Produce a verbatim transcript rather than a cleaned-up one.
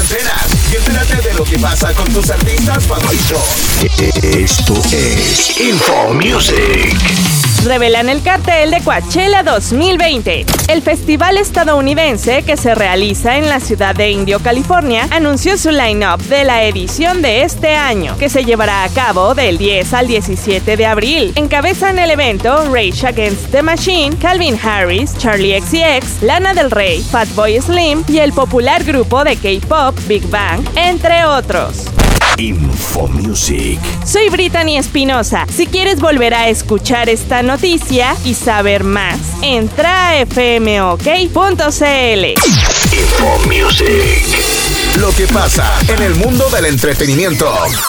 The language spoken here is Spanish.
antenas y entérate de lo que pasa con tus artistas favoritos. Esto es Info Music. Revelan el cartel de Coachella dos mil veinte. El festival estadounidense que se realiza en la ciudad de Indio, California, anunció su line-up de la edición de este año, que se llevará a cabo del diez al diecisiete de abril. Encabezan el evento Rage Against the Machine, Calvin Harris, Charli X C X, Lana Del Rey, Fatboy Slim y el popular grupo de K-pop Big Bang, entre otros. Info Music. Soy Brittany Espinosa. Si quieres volver a escuchar esta noticia y saber más, entra a f m o k punto c l. Info Music. Lo que pasa en el mundo del entretenimiento.